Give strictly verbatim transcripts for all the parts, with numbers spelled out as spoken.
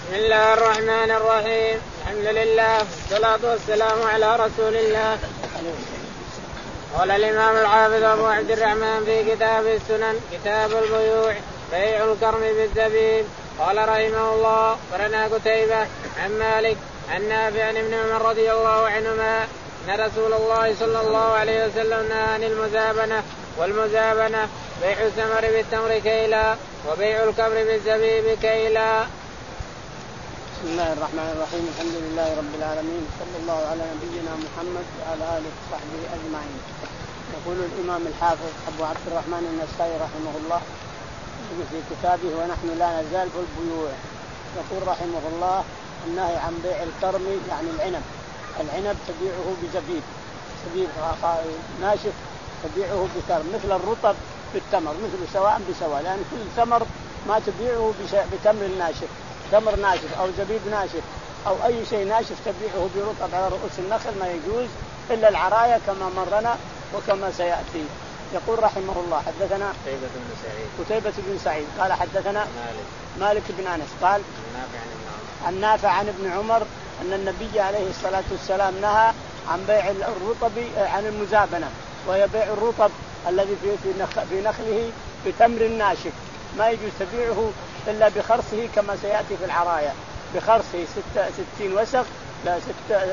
بسم الله الرحمن الرحيم. الحمد لله والصلاة والسلام على رسول الله. قال الإمام الحافظ أبو عبد الرحمن في كتاب السنن كتاب البيوع بيع الكرم بالزبيب. قال رحمه الله قرنا قتيبة عن مالك عن نافع عن ابن عمر رضي الله عنهما أن رسول الله صلى الله عليه وسلم نهى عن المزابنة والمزابنة بيع الثمر بالتمر كيلا وبيع الكبر بالزبيب كيلا. بسم الله الرحمن الرحيم. الحمد لله رب العالمين صلى الله على نبينا محمد وعلى آله وصحبه أجمعين. يقول الإمام الحافظ أبو عبد الرحمن النسائي رحمه الله في كتابه ونحن لا نزال في البيوع يقول رحمه الله النهي عن بيع الكرم يعني العنب. العنب تبيعه بزبيب زبيب ناشف تبيعه بكرم مثل الرطب بالتمر مثل سواء بسواء لأن كل ثمر ما تبيعه بتمر ناشف تمر ناشف أو زبيب ناشف أو أي شيء ناشف تبيعه برطب على رؤوس النخل ما يجوز إلا العرايا كما مرنا وكما سيأتي. يقول رحمه الله حدثنا قتيبة بن سعيد قتيبة بن سعيد قال حدثنا مالك مالك بن أنس قال عن نافع عن نافع عن ابن عمر عن ابن عمر أن النبي عليه الصلاة والسلام نهى عن بيع الرطب عن المزابنة وهي بيع الرطب الذي في في نخله بتمر ناشف ما يجوز تبيعه إلا بخرصه كما سيأتي في العرايا بخرصه ستة ستين وسق لا ستة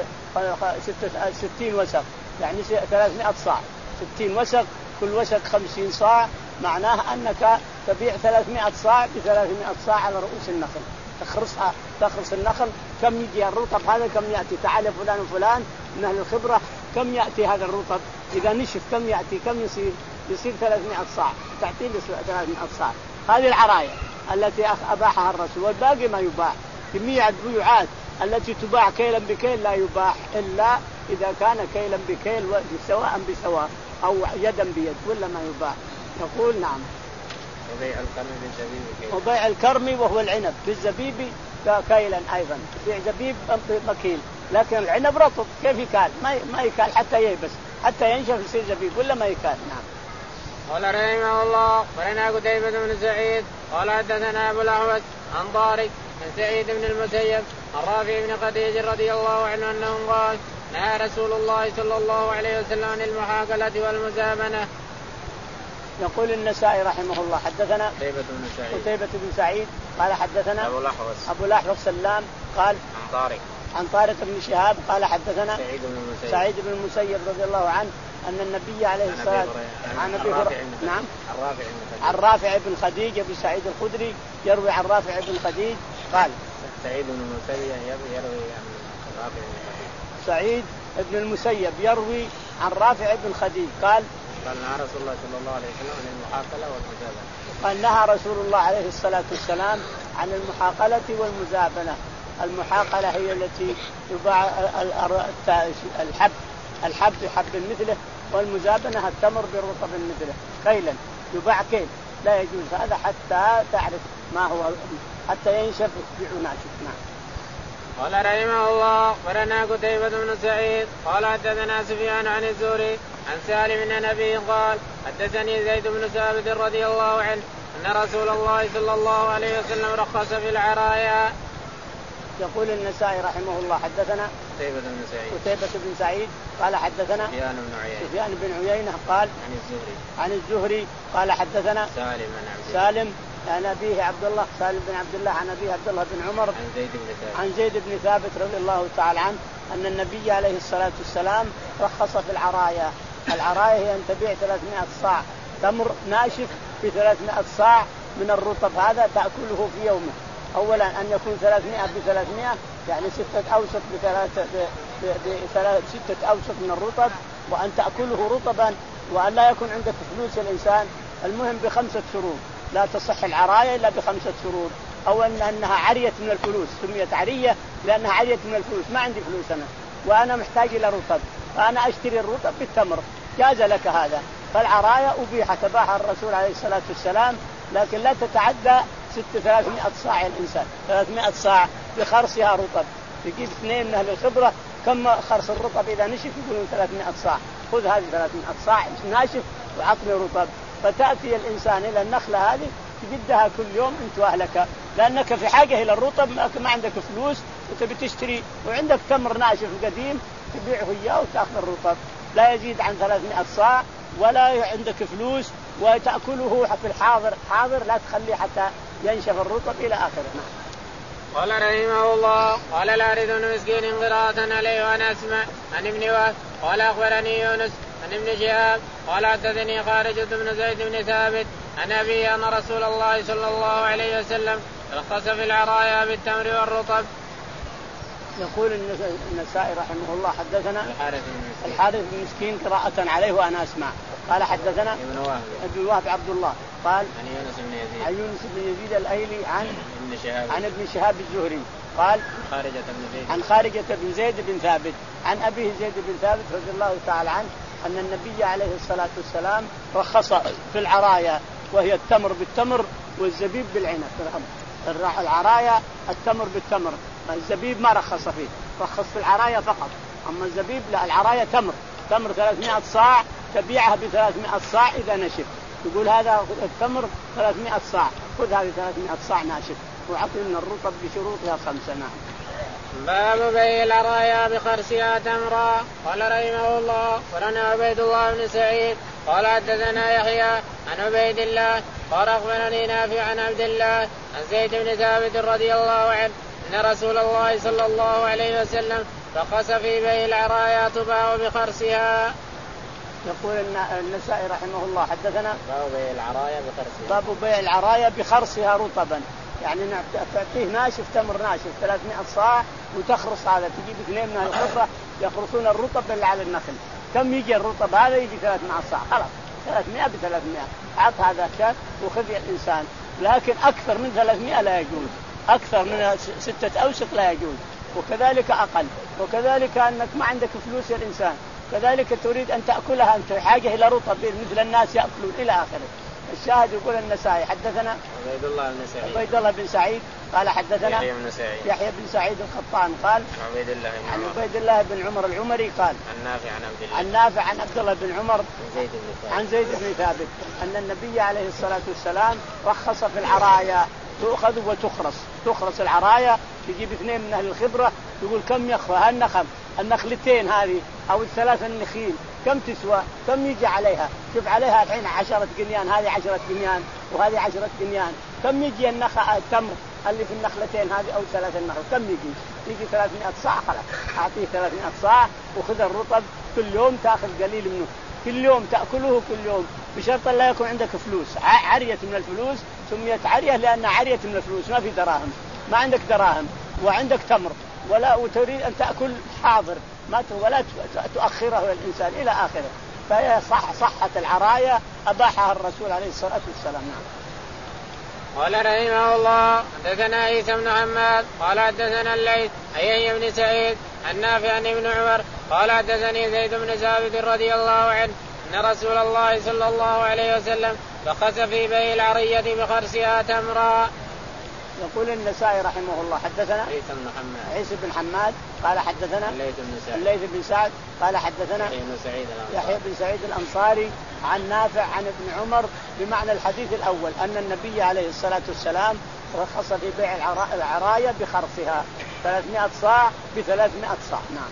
ستة ستين وسق يعني ثلاثمائة صاع ستين وسق كل وسق خمسين صاع معناه أنك تبيع ثلاثمائة صاع بثلاثمائة صاع على رؤوس النخل تخرصها تخرص النخل كم يجي الرطب هذا كم يأتي تعال فلان وفلان من أهل الخبرة كم يأتي هذا الرطب إذا نشف كم يأتي كم يصير يصير ثلاثمائة صاع تعطي ثلاثمائة صاع. هذه العرايا التي أباحها الرسول والباقي ما يباح. جميع البيوعات التي تباع كيلا بكيل لا يباح إلا إذا كان كيلا بكيل سواء بسواء أو يدا بيد ولا ما يباح. يقول نعم وبيع الكرم بالزبيب كيلا وبيع الكرم وهو العنب بالزبيب كيلا أيضا بيع زبيب مكيل لكن العنب رطب كيف يكال ما ما يكال حتى ييبس حتى ينشف يصير زبيب ولا ما يكال. نعم. قال رحمه الله قرنا قتيبة بن سعيد قال حدثنا أبو الأحوص عن طارق عن سعيد بن المسيب عن رافع بن خديج رضي الله عنه أنه قال نهى رسول الله صلى الله عليه وسلم عن المحاكلة والمزابنة. يقول النسائي رحمه الله حدثنا قتيبة بن سعيد قتيبة بن سعيد قال حدثنا أبو الأحوص أبو الأحوص سلام قال عن طارق عن طارق بن شهاب قال حدثنا سعيد بن المسيب سعيد بن المسيب رضي الله عنه أن النبي عليه الصلاة والسلام عن أبي هريرة نعم عن رافع بن خديج أبي سعيد الخدري يروي عن رافع بن خديج قال سعيد بن المسيب يروي عن رافع بن خديج سعيد بن المسيب يروي عن رافع بن خديج قال قال نهى رسول الله صلى الله عليه وسلم عن المحاقلة والمزابنة. قال نهى رسول الله عليه الصلاة والسلام عن المحاقلة والمزابنة. المحاقلة هي التي يباع الحب الحب بحب مثله والمزابنة التمر برطب مثله كيلا يباع كيل لا يجوز هذا حتى تعرف ما هو حتى ينشف يبيع ناشف. نعم. قال رحمه الله قرنا قتيبة بن سعيد قال حدثنا سفيان عن الزهري عن سالم بن نبي قال حدثني زيد بن ثابت رضي الله عنه أن رسول الله صلى الله عليه وسلم رخص في العرايا. يقول النسائي رحمه الله حدثنا قتيبة بن سعيد قتيبة بن سعيد قال حدثنا سفيان بن عيينة سفيان بن عيينة قال عن الزهري عن الزهري قال حدثنا سالم بن عبد سالم عن أبيه عبد الله سالم بن عبد الله عن أبيه عبد الله بن عمر عن زيد بن ثابت عن زيد بن ثابت رضي الله تعالى عنه أن النبي عليه الصلاة والسلام رخص في العرايا. العرايا هي أن تبيع ثلاثمائة صاع تمر ناشف في ثلاثمائة صاع من الرطب هذا تأكله في يومه. أولا أن يكون ثلاثمائة بثلاثمائة يعني ستة أوسط بثلاثة بثلاث ستة أوسط من الرطب وأن تأكله رطبا وأن لا يكون عندك فلوس الإنسان. المهم بخمسة شروط لا تصح العرايا إلا بخمسة شروط. أولا أنها عرية من الفلوس سميت عرية لأنها عرية من الفلوس ما عندي فلوس أنا وأنا محتاج إلى رطب فأنا أشتري الرطب بالتمر جاز لك هذا. فالعرايا أبيحت تباحها الرسول عليه الصلاة والسلام لكن لا تتعدى ست ثلاثمائة صاع الإنسان ثلاثمائة صاع بخرصها رطب. يجيب اثنين من أهل الخبرة كم خرص الرطب إذا نشف يقولون ثلاثمائة صاع خذ هذه ثلاثمائة صاع ناشف وعطني رطب. فتأتي الإنسان إلى النخلة هذه تجدها كل يوم أنت وأهلك لأنك في حاجة إلى الرطب، ما عندك فلوس وتبي تشتري وعندك تمر ناشف قديم تبيعه إياه وتأخذ الرطب، لا يزيد عن ثلاثمائة صاع، ولا عندك فلوس وتأكله في الحاضر حاضر، لا تخليه حتى ينشف الرطب إلى آخره. قال رحمه الله قال الحارث بن مسكين قراءة عليه وأنا أسمع عن ابن وهب قال أخبرني يونس عن ابن شهاب قال حدثني خارجة بن زيد بن ثابت عن أبي أن رسول الله صلى الله عليه وسلم رخص في العرايا بالتمر والرطب. يقول النسائي رحمه الله حدثنا الحارث بن مسكين قراءة عليه وأنا أسمع قال حدثنا ابن وهب ابن وهب عبد الله قال عن يونس بن يزيد عن يونس بن يزيد الأيلي عن ابن شهاب عن ابن شهاب الزهري قال خارجة بن زيد عن خارجة بن زيد بن ثابت عن أبيه زيد بن ثابت رضي الله تعالى عنه أن النبي عليه الصلاة والسلام رخص في العرايا، وهي التمر بالتمر والزبيب بالعنب. العرايا التمر بالتمر، الزبيب ما رخص فيه، رخص في العرايا فقط، أما الزبيب لا، العرايا تمر تمر ثلاثمائة صاع تبيعها بثلاثمائة صاع إذا نشف، يقول هذا التمر ثلاثمائة صاع، خذ هذه ثلاثمائة صاع ناشف وعطينا الرطب بشروطها خمسة. نعم. باب بيع العرايا بخرسها تمرا. قال رحمه الله ولنا عبيد الله بن سعيد قال حدثنا يحيى عن عبيد الله قال أخبرني نافع عن عبد الله عن زيد بن ثابت رضي الله عنه أن رسول الله صلى الله عليه وسلم رخص في بيع العرايا تباع بخرسها. يقول النسائي رحمه الله حدثنا باب بيع العرايا بخرسها باب بيع العرايا بخرسها رطبا، يعني تعطيه ناشف تمر ناشف ثلاثمائة صاع وتخرص هذا، تجيب اثنين من الخبرة يخرصون الرطب اللي على النخل، كم يجي الرطب هذا؟ يجي ثلاثمائة صاع، خلاص ثلاثمائة بثلاثمائة، عط هذا الشات وخذ الإنسان، لكن أكثر من ثلاثمائة لا يجوز، أكثر من ستة أوسق لا يجوز، وكذلك أقل، وكذلك أنك ما عندك فلوس يا الإنسان، كذلك تريد أن تأكلها أنت حاجة إلى رطب مثل الناس يأكلون إلى آخره. الشاهد يقول النسائي حدثنا عبيد الله بن سعيد عبيد الله بن سعيد قال حدثنا يحيى بن سعيد يحيى بن سعيد القطان قال عبيد الله بن عن عمر عبيد الله بن عمر العمري قال عن نافع عن عبد الله عن نافع عن عبد الله بن عمر عن زيد بن ثابت عن زيد بن ثابت أن النبي عليه الصلاة والسلام رخص في العرايا، تؤخذ وتخرص، تخرص العرايا، تجيب اثنين من أهل الخبرة، يقول كم يخفى هالنخل النخلتين هذه أو الثلاث النخيل كم تسوى، كم يجي عليها، شوف عليها الحين عشرة جنيان، هذه عشرة جنيان وهذه عشرة جنيان، كم يجي النخل التمر اللي في النخلتين هذه أو ثلاث النخل كم يجي؟ يجي ثلاثمائة صاع، خلاص أعطيه ثلاثمائة صاع وخذ الرطب كل يوم تأخذ قليل منه، كل يوم تأكله كل يوم، بشرط لا يكون عندك فلوس، عرية من الفلوس، سميت عرية لأن عرية من الفلوس، ما في دراهم، ما عندك دراهم وعندك تمر ولا وتريد أن تأكل حاضر ما ولا تؤخره الإنسان إلى آخره، فهي صح صحة العرايا أباحها الرسول عليه الصلاة والسلام. نعم. قال رحمه الله حدثنا عيسى بن حماد قال حدثنا الليث عن يحيى بن سعيد عن نافع عن ابن عمر قال حدثني زيد بن ثابت رضي الله عنه أن رسول الله صلى الله عليه وسلم رخص في بيع العرية بخرسها تمرا. يقول النسائي رحمه الله حدثنا عيسى بن حماد عيسى بن حماد قال حدثنا الليث بن سعد الليث بن سعد قال حدثنا يحيى بن سعيد يحيى بن سعيد الأنصاري عن نافع عن ابن عمر بمعنى الحديث الأول أن النبي عليه الصلاة والسلام رخص في بيع العرايا بخرصها ثلاثمائة صاع بثلاثمائة صاع. نعم.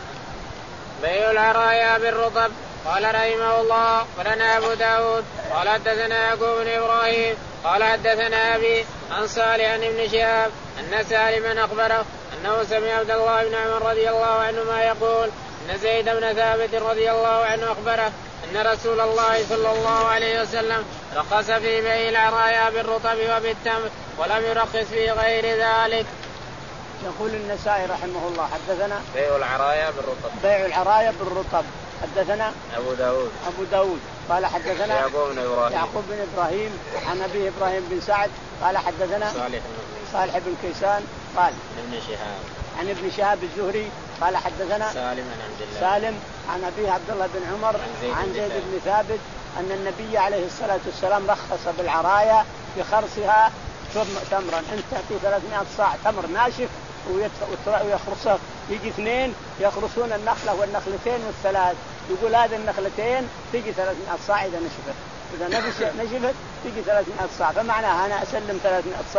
بيع العرايا بالرطب. قال رحمه الله ولنا أبو داود قال حدثنا يعقوب بن إبراهيم قال حدثنا أبي عن صالح عن ابن شهاب أن سالما أخبره أنه سمع عبد الله بن عمر رضي الله عنهما يقول أن زيد بن ثابت رضي الله عنه أخبره أن رسول الله صلى الله عليه وسلم رخص في بيع العرايا بالرطب وبالتمر ولم يرخص في غير ذلك. يقول النسائي رحمه الله حدثنا بيع العرايا بالرطب بيع العرايا بالرطب حدثنا أبو داود أبو داود قال حدثنا يعقوب بن إبراهيم يعقوب بن إبراهيم عن أبي إبراهيم بن سعد قال حدثنا صالح بن صالح بن كيسان قال ابن شهاب عن ابن شهاب الزهري قال حدثنا سالم عن عبد الله سالم عن أبيه عبد الله بن عمر عن زيد بن ثابت أن النبي عليه الصلاة والسلام رخص بالعرايا بخرصها تمرا، أنت تعطي ثلاثمائة صاع تمر ناشف ويخرصه، يجي اثنين يخرصون النخلة والنخلتين والثلاث، يقول هذه النخلتين تيجي ثلاثمائة صاع إذا نشفت، إذا نشفت تيجي ثلاثمائة صاع، فمعناها أنا أسلم ثلاثمائة صاع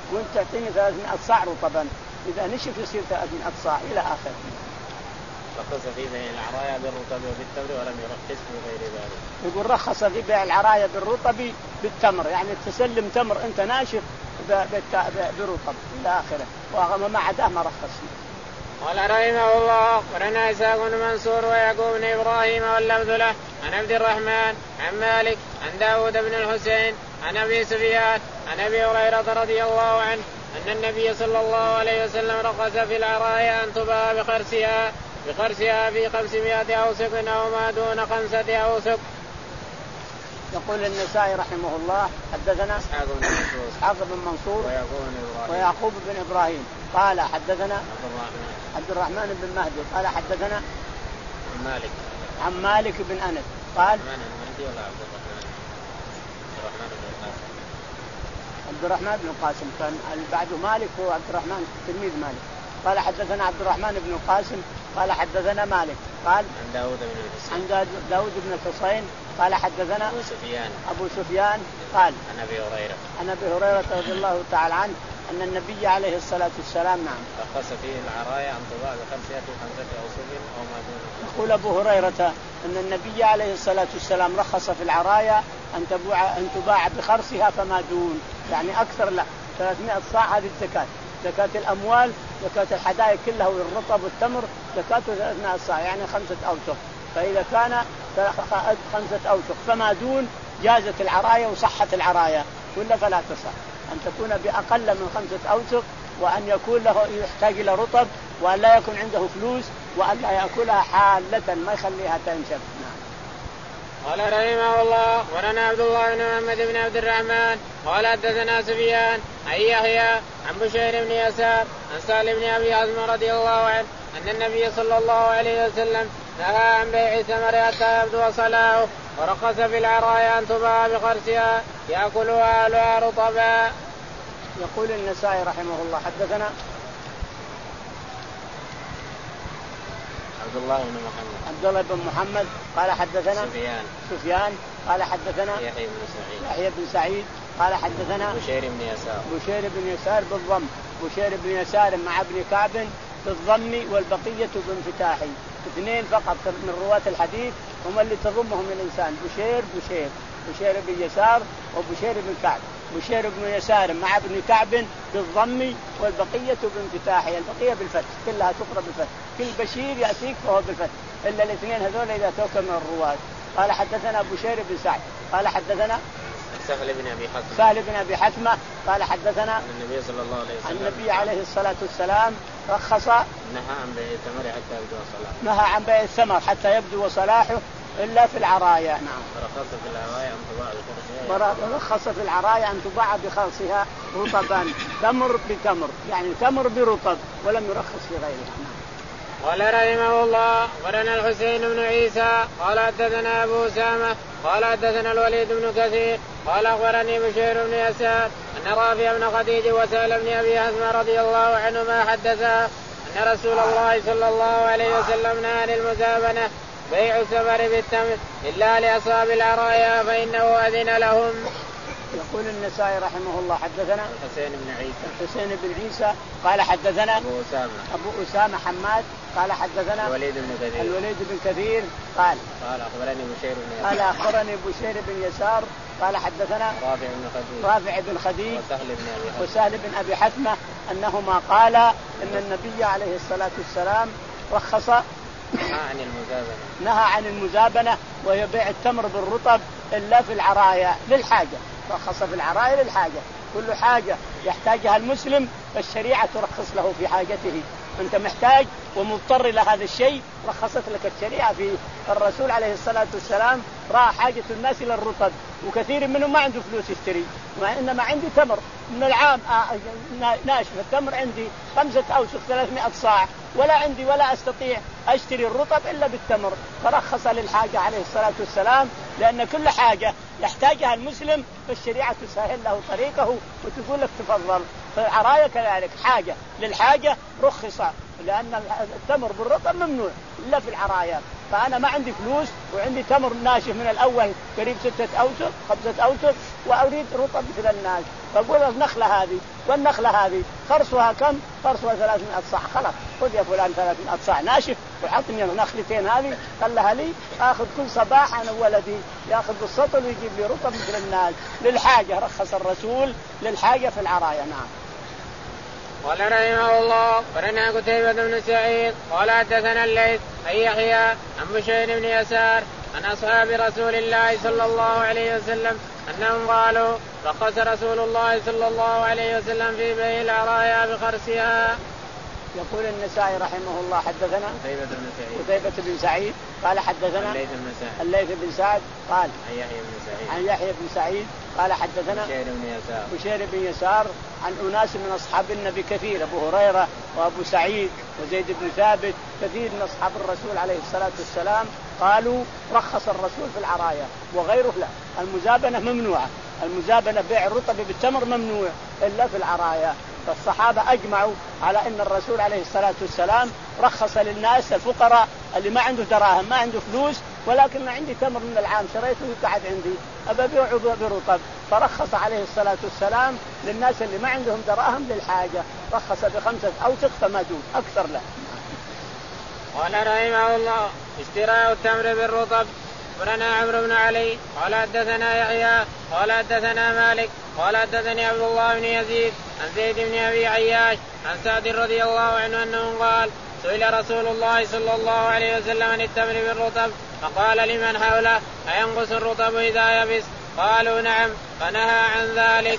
وانت تعطيني ثلاثمائة صاع رطبا، إذا نشف يصير ثلاثمائة صاع إلى آخره. رخص في بيع العرايا بالرطب وبالتمر ولم يرخص في غير ذلك. يقول رخص في بيع العرايا بالرطب بالتمر، يعني تسلم تمر أنت ناشف برطب إلى آخره، وما عداه ما رخص. قال رحمه الله أخبرنا إسحاق بن منصور ويعقوب بن إبراهيم واللفظ له عن عبد الرحمن عن مالك عن داود بن الحسين عن أبي سفيان عن أبي هريرة رضي الله عنه أن النبي صلى الله عليه وسلم رخص في العرايا أن تباع بخرسها بخرسها في خمسمائة أوسق أو ما دون خمسة أوسق. يقول النسائي رحمه الله حدثنا إسحاق بن منصور إسحاق بن منصور ويعقوب بن إبراهيم ويعقوب بن إبراهيم قال حدثنا عبد الرحمن عبد الرحمن بن مهدي قال حدثنا عن مالك عن مالك بن أنس قال المهدي ولا عبد الرحمن عبد الرحمن بن القاسم كان بعده مالك هو عبد الرحمن تلميذ مالك. قال حدثنا عبد الرحمن بن القاسم قال حدثنا مالك قال عن داود بن الحسين عن داود بن الحسين قال حدثنا أبو سفيان أبو سفيان قال عن أبي هريرة عن أبي هريرة رضي الله تعالى عنه أن النبي عليه الصلاة والسلام نعم رخص فيه العرايا أن تباع بخمسة خمسة أوسق أو ما دون. يقول أبو هريرة أن النبي عليه الصلاة والسلام رخص في العرايا أن تباع أن تباع بخرسها فما دون، يعني أكثر لا ثلاثمائة صاع هذه الزكاة، زكاة الأموال، زكاة الحدائق كلها والرطب والتمر زكاته ثلاثمائة صاع يعني خمسة أوسق، فإذا كان خمسة أوسق فما دون جازت العرايا وصحت العرايا، ولا فلا تصح أن تكون بأقل من خمسة أوسق، وأن يكون له يحتاج إلى رطب، وأن لا يكون عنده فلوس، وأن لا يأكلها حالة ما يخليها تنشف. قال رحمه الله ورنا عبد الله بن محمد بن عبد الرحمن قال حدثنا سفيان عن يحيى عن بشير بن يسار عن سالم بن ابي حزم رضي الله عنه ان النبي صلى الله عليه وسلم نهى عن بيع ثمر حتى يبدو صلاحه، ورخص في العرايا ان تباع بخرسها ياكلها اهلها رطبا. يقول النسائي رحمه الله حدثنا عبد الله بن محمد عبد الله بن محمد قال حدثنا سفيان سفيان قال حدثنا يحيى بن سعيد يحيى بن سعيد قال حدثنا بشير بن يسار بشير بن يسار بالضم، بشير بن يسار مع ابن كعب بالضم والبقية بانفتاح، اثنين فقط من رواة الحديث هم اللي تضمهم الإنسان، بشير بشير بشير بن يسار وبشير بن كعب، بشير بن يسار مع ابن كعب بالضم والبقية بانفتاح، البقية بالفتح كلها تقرأ بالفتح، كل بشير يأتيك فهو بالفتح إلا الاثنين هذول إذا توكل من الرواة. قال حدثنا بشير بن سعد قال حدثنا سهل بن أبي حتمة سهل بن أبي حتمة قال حدثنا النبي صلى الله عليه وسلم النبي عليه الصلاة والسلام رخص نهى عن بيع الثمر حتى يبدو صلاحه نهى عن بيع الثمر حتى يبدو صلاحه إلا في العرايا. نعم. رخص في العرايا أن تباع بخرسها رخص في العرايا أن تباع بخرسها رطبا، تمر بتمر يعني تمر برطب، ولم يرخص في غيرها. قال رحمه الله ورنا الحسين بن عيسى قال حدثنا أبو أسامة قال حدثنا الوليد بن كثير قال أخبرني بشير بن يسار أن رافع بن خديج وسهل بن أبي حزم رضي الله عنهما حدثا أن رسول الله صلى الله عليه وسلم نهى عن المزابنة بيع الثمر بالتمر إلا لأصحاب العرايا فإنه أذن لهم. يقول النسائي رحمه الله حدثنا الحسين بن عيسى الحسين بن عيسى قال حدثنا أبو أسامة أبو أسامة حماد قال حدثنا الوليد بن كثير الوليد بن كثير قال قال أخبرني بشير بن يسار قال أخبرني بشير بن يسار قال حدثنا رافع بن خديج رافع بن خديج وسهل بن أبي حتمة وسهل بن أبي حتمة أنهما قالا إن النبي عليه الصلاة والسلام رخص نهى عن المزابنة نهى عن المزابنة وهي بيع التمر بالرطب إلا في العرايا للحاجة، رخص في العرايا للحاجة، كل حاجة يحتاجها المسلم فالشريعة ترخص له في حاجته، أنت محتاج ومضطر إلى هذا الشيء رخصت لك الشريعة فيه. الرسول عليه الصلاة والسلام رأى حاجة الناس إلى الرطب وكثير منهم ما عنده فلوس يشتري، وإنما عندي تمر من العام ناشف التمر عندي خمسة أوسق ثلاثمائة صاع ولا عندي ولا أستطيع أشتري الرطب إلا بالتمر، فرخص للحاجة عليه الصلاة والسلام، لأن كل حاجة يحتاجها المسلم فالشريعة تسهل له طريقه وتقول لك تفضل. فالعرايا كذلك حاجة للحاجة رخص لأن التمر بالرطب ممنوع إلا في العرايا. فأنا ما عندي فلوس وعندي تمر ناشف من الأول قريب ستة أوسق خمسة أوسق وأريد رطب مثل الناس، فأقول النخلة هذه والنخلة هذه خرصها كم؟ خرصها ثلاثمائة صاع، خلاص خذ يا فلان ثلاثمائة صاع ناشف وحطني النخلتين هذه خلها لي، آخذ كل صباح أنا وولدي يأخذ بالسطل ويجيب لي رطب مثل الناس للحاجة. رخص الرسول للحاجة في العرايا. نعم. قال رحمه الله ورنا قتيبة بن سعيد قال حدثنا الليث عن يحيى عن بشير بن يسار عن أصحاب رسول الله صلى الله عليه وسلم أنهم قالوا رخص رسول الله صلى الله عليه وسلم في بيع العرايا بخرسها. يقول النسائي رحمه الله حدثنا قتيبة بن سعيد قتيبة بن سعيد قال حدثنا الليث بن سعد الليث بن سعد قال عن يحيى بن سعيد عن يحيى بن سعيد قال حدثنا بشير بن يسار بشير بن يسار عن أناس من أصحاب النبي كثير، أبو هريرة وأبو سعيد وزيد بن ثابت، كثير من أصحاب الرسول عليه الصلاة والسلام قالوا رخص الرسول في العرايا وغيره لا. المزابنة ممنوعة، المزابنة بيع الرطب بالتمر ممنوع إلا في العرايا. فالصحابة أجمعوا على أن الرسول عليه الصلاة والسلام رخص للناس الفقراء اللي ما عنده دراهم ما عنده فلوس ولكن عندي تمر من العام شريته وقعد عندي أبى أبيعه برطب، فرخص عليه الصلاة والسلام للناس اللي ما عندهم دراهم للحاجة، رخص بخمسة أوسق فما دون أكثر له. قال رحمه الله اشتراء التمر بالرطب. ورنا عمرو بن علي قال حدثنا يحيى قال حدثنا مالك قال حدثني عبد الله بن يزيد عن زيد بن ابي عياش عن سعد رضي الله عنه انه قال سئل رسول الله صلى الله عليه وسلم عن التمر بالرطب فقال لمن حوله أينقص الرطب اذا يبس؟ قالوا نعم، فنهى عن ذلك.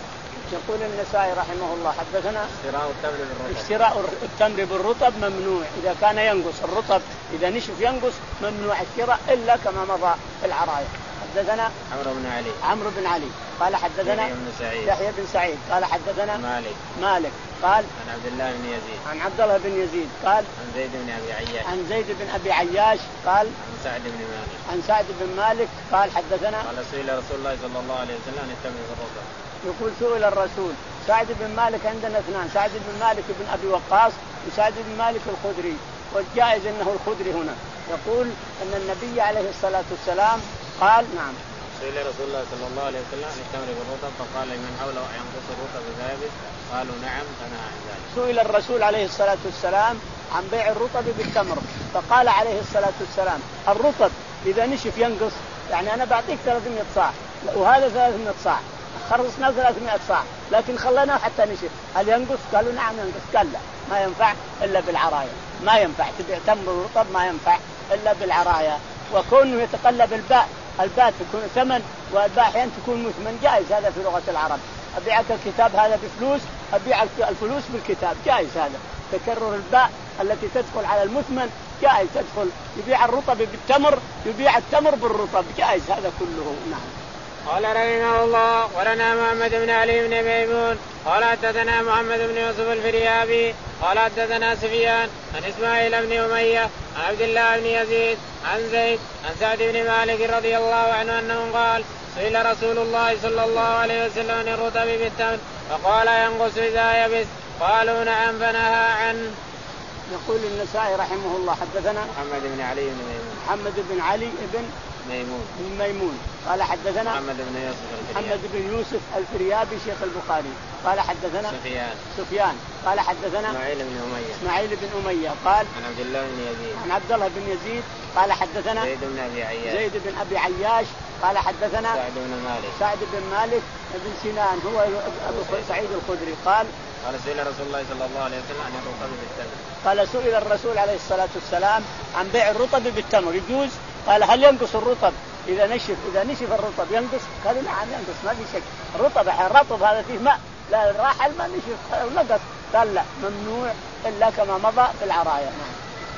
يقول النسائي رحمه الله حدثنا اشتراء التمر بالرطب اشتراء التمر بالرطب ممنوع إذا كان ينقص الرطب، إذا نشف ينقص ممنوع الشراء إلا كما مضى في العرايا. حدثنا عمرو بن علي عمرو بن علي قال حدثنا يحيى بن سعيد قال حدثنا مالك مالك قال عن عبد الله بن يزيد عن عبد الله بن يزيد قال عن زيد بن ابي عياش عن زيد بن ابي عياش قال عن سعد بن مالك عن سعد بن مالك قال حدثنا قال سئل رسول الله صلى الله عليه وسلم عن التمر بالرطب. يقول سئل الرسول. سعد بن مالك عندنا اثنان، سعد بن مالك بن ابي وقاص وسعد بن مالك الخدري، والجائز انه الخدري هنا. يقول ان النبي عليه الصلاه والسلام قال نعم سئل رسول الله صلى الله عليه وسلم عن التمر بالرطب فقال لمن حوله أينقص الرطب اذا يبس؟ قالوا نعم، فنهى عن ذلك. سئل الرسول عليه الصلاه والسلام عن بيع الرطب بالتمر فقال عليه الصلاه والسلام الرطب اذا نشف ينقص، يعني انا بعطيك ثلاثمائة صاع وهذا ثلاثمائة صاع، خلصنا ثلاثمائة صاع لكن خليناه حتى نشف، هل ينقص؟ قالوا نعم ينقص. قال لا، ما ينفع الا بالعرايا، ما ينفع تبيع تمر رطب ما ينفع الا بالعرايا. وكونه يتقلب الباء، الباء تكون ثمن والباء احيانا تكون مثمن، جائز هذا في لغه العرب. ابيعك الكتاب هذا بفلوس، ابيع الفلوس بالكتاب، جائز هذا. تكرر الباء التي تدخل على المثمن جائز تدخل. يبيع الرطب بالتمر، يبيع التمر بالرطب، جائز هذا كله. نعم. قال رحمه الله ولنا محمد بن علي بن ميمون قال حدثنا محمد بن يوسف الفريابي قال حدثنا سفيان عن اسماعيل بن اميه عن عبد الله بن يزيد عن زيد عن سعد بن مالك رضي الله عنه انه قال سئل رسول الله صلى الله عليه وسلم عن الرطب بالتمر فقال ينقص اذا يبس؟ قالوا نعم، فنهى عنه. يقول النسائي رحمه الله حدثنا محمد بن علي بن ميمون محمد بن علي بن ميمون بن ميمون قال حدثنا محمد بن يوسف الفريابي محمد بن يوسف الفريابي شيخ البخاري قال حدثنا سفيان سفيان قال حدثنا اسماعيل بن اميه اسماعيل بن اميه قال عن عبد الله بن يزيد عن عبد الله بن يزيد قال حدثنا زيد بن ابي عياش زيد بن ابي عياش قال حدثنا سعد بن مالك سعد بن مالك بن سنان هو ابو سعيد الخدري قال قال سئل رسول الله صلى الله عليه وسلم عن الرطب بالتمر. قال سئل الرسول عليه الصلاه والسلام عن بيع الرطب بالتمر يجوز؟ قال هل ينقص الرطب اذا نشف اذا نشف الرطب ينقص؟ قالوا نعم ينقص ما في شك، الرطب الرطب هذا فيه ماء، لا راح الماء نشف نقص. قال لا، ممنوع الا كما مضى في العرايا. نعم.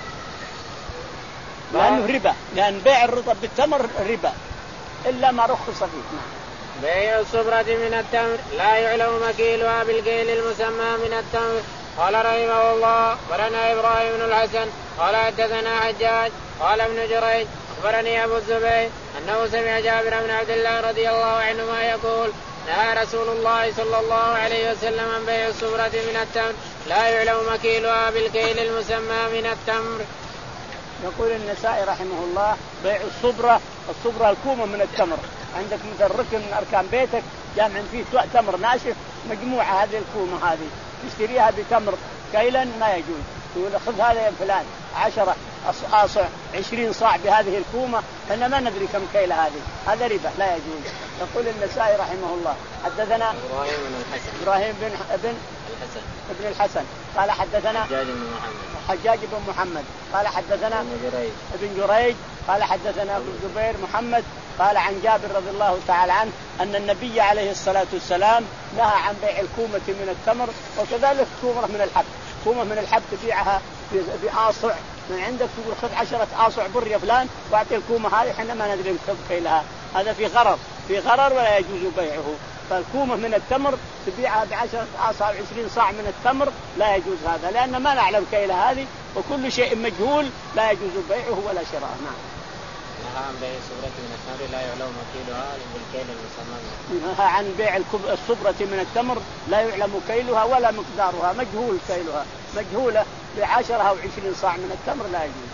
لانه ربا، لان بيع الرطب بالتمر ربا الا ما رخص فيه. نعم. بيع الصبرة من التمر لا يعلم مكيلها بالكيل المسمى من التمر. قال رحمه الله ولنا ابراهيم بن الحسن قال حدثنا حجاج قال ابن جريج اخبرني ابو الزبير انه سمع جابر بن عبد الله رضي الله عنهما يقول نهى رسول الله صلى الله عليه وسلم عن بيع الصبرة من التمر لا يعلم مكيلها بالكيل المسمى من التمر. يقول النسائي رحمه الله بيع الصبرة، الصبرة الكومة من التمر، عندك مثل ركن من أركان بيتك جامع فيه تمر ناشف مجموعة، هذه الكومة هذه تشتريها بتمر كيلا ما يجوز، يقول خذ هذا يا فلان عشرة آصع عشرين صاع بهذه الكومة، أنا ما ندري كم كيل هذه، هذا ربا لا يجوز. يقول النسائي رحمه الله حدثنا إبراهيم بن الحسن إبراهيم بن ابن الحسن ابن الحسن قال حدثنا حجاج بن محمد حجاج بن محمد قال حدثنا ابن جريج ابن جريج قال حدثنا ابو الزبير محمد قال عن جابر رضي الله تعالى عنه أن النبي عليه الصلاة والسلام نهى عن بيع الكومة من التمر وكذلك كومة من الحب. كومة من الحب تبيعها بآصع من عندك، تقول خذ عشرة آصع بر يا فلان واعطي الكومة هذه، احنا ما ندري كم كيلها، هذا في غرر في غرر ولا يجوز بيعه. فالكومة من التمر تبيعها بعشرة آصع وعشرين صاع من التمر لا يجوز هذا، لأن ما نعلم كيلها هذه، وكل شيء مجهول لا يجوز بيعه ولا شراءه. نعم. نهى عن بيع الصبرة من التمر لا يعلم مكيلها بالكيل المسمى. نهى عن بيع الصبرة من التمر لا يعلم كيلها ولا مقدارها، مجهول كيلها، مجهولة بعشرة أو عشرين صاع من التمر لا يجوز.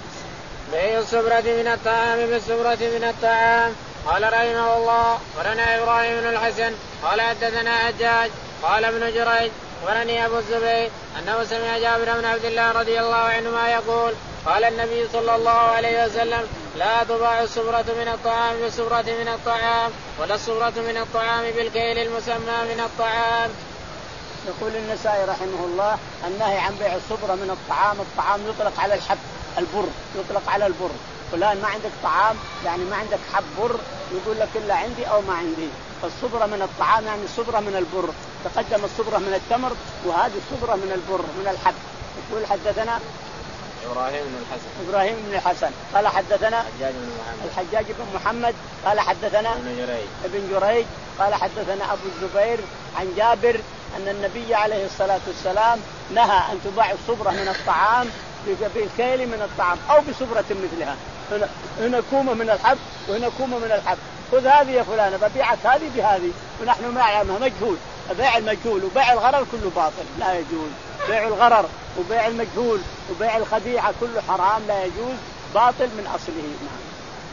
بيع الصبرة من الطعام بالصبرة من الطعام. قال رحمه الله ورنا إبراهيم بن الحسن قال حدثنا حجاج قال ابن جريج ورني أبو الزبير أنه سمع جابر بن عبد الله رضي الله عنهما يقول قال النبي صلى الله عليه وسلم لا تباع الصبرة من الطعام بالصبرة من الطعام ولا الصبرة من الطعام بالكيل المسمى من الطعام. يقول النسائي رحمه الله النهي عن بيع الصبرة من الطعام. الطعام يطلق على الحب، البر يطلق على البر، فلان ما عندك طعام يعني ما عندك حب بر يقول لك إلا عندي أو ما عندي. فالصبرة من الطعام يعني الصبرة من البر، تقدم الصبرة من التمر وهذه الصبرة من البر من الحب. يقول حدثنا إبراهيم بن الحسن إبراهيم بن الحسن قال حدثنا حجاج بن محمد الحجاج بن محمد قال حدثنا ابن جريج ابن جريج قال حدثنا أبو الزبير عن جابر أن النبي عليه الصلاة والسلام نهى أن تباع الصبرة من الطعام بالكيل من الطعام أو بصبرة مثلها. هنا, هنا كومة من الحب وهنا كومة من الحب، خذ هذه يا فلان ببيعك هذه بهذه ونحن ما نعلمها، مجهول. بيع المجهول وبيع الغرر كله باطل لا يجوز. بيع الغرر وبيع المجهول وبيع الخديعة كله حرام لا يجوز، باطل من أصله. نعم.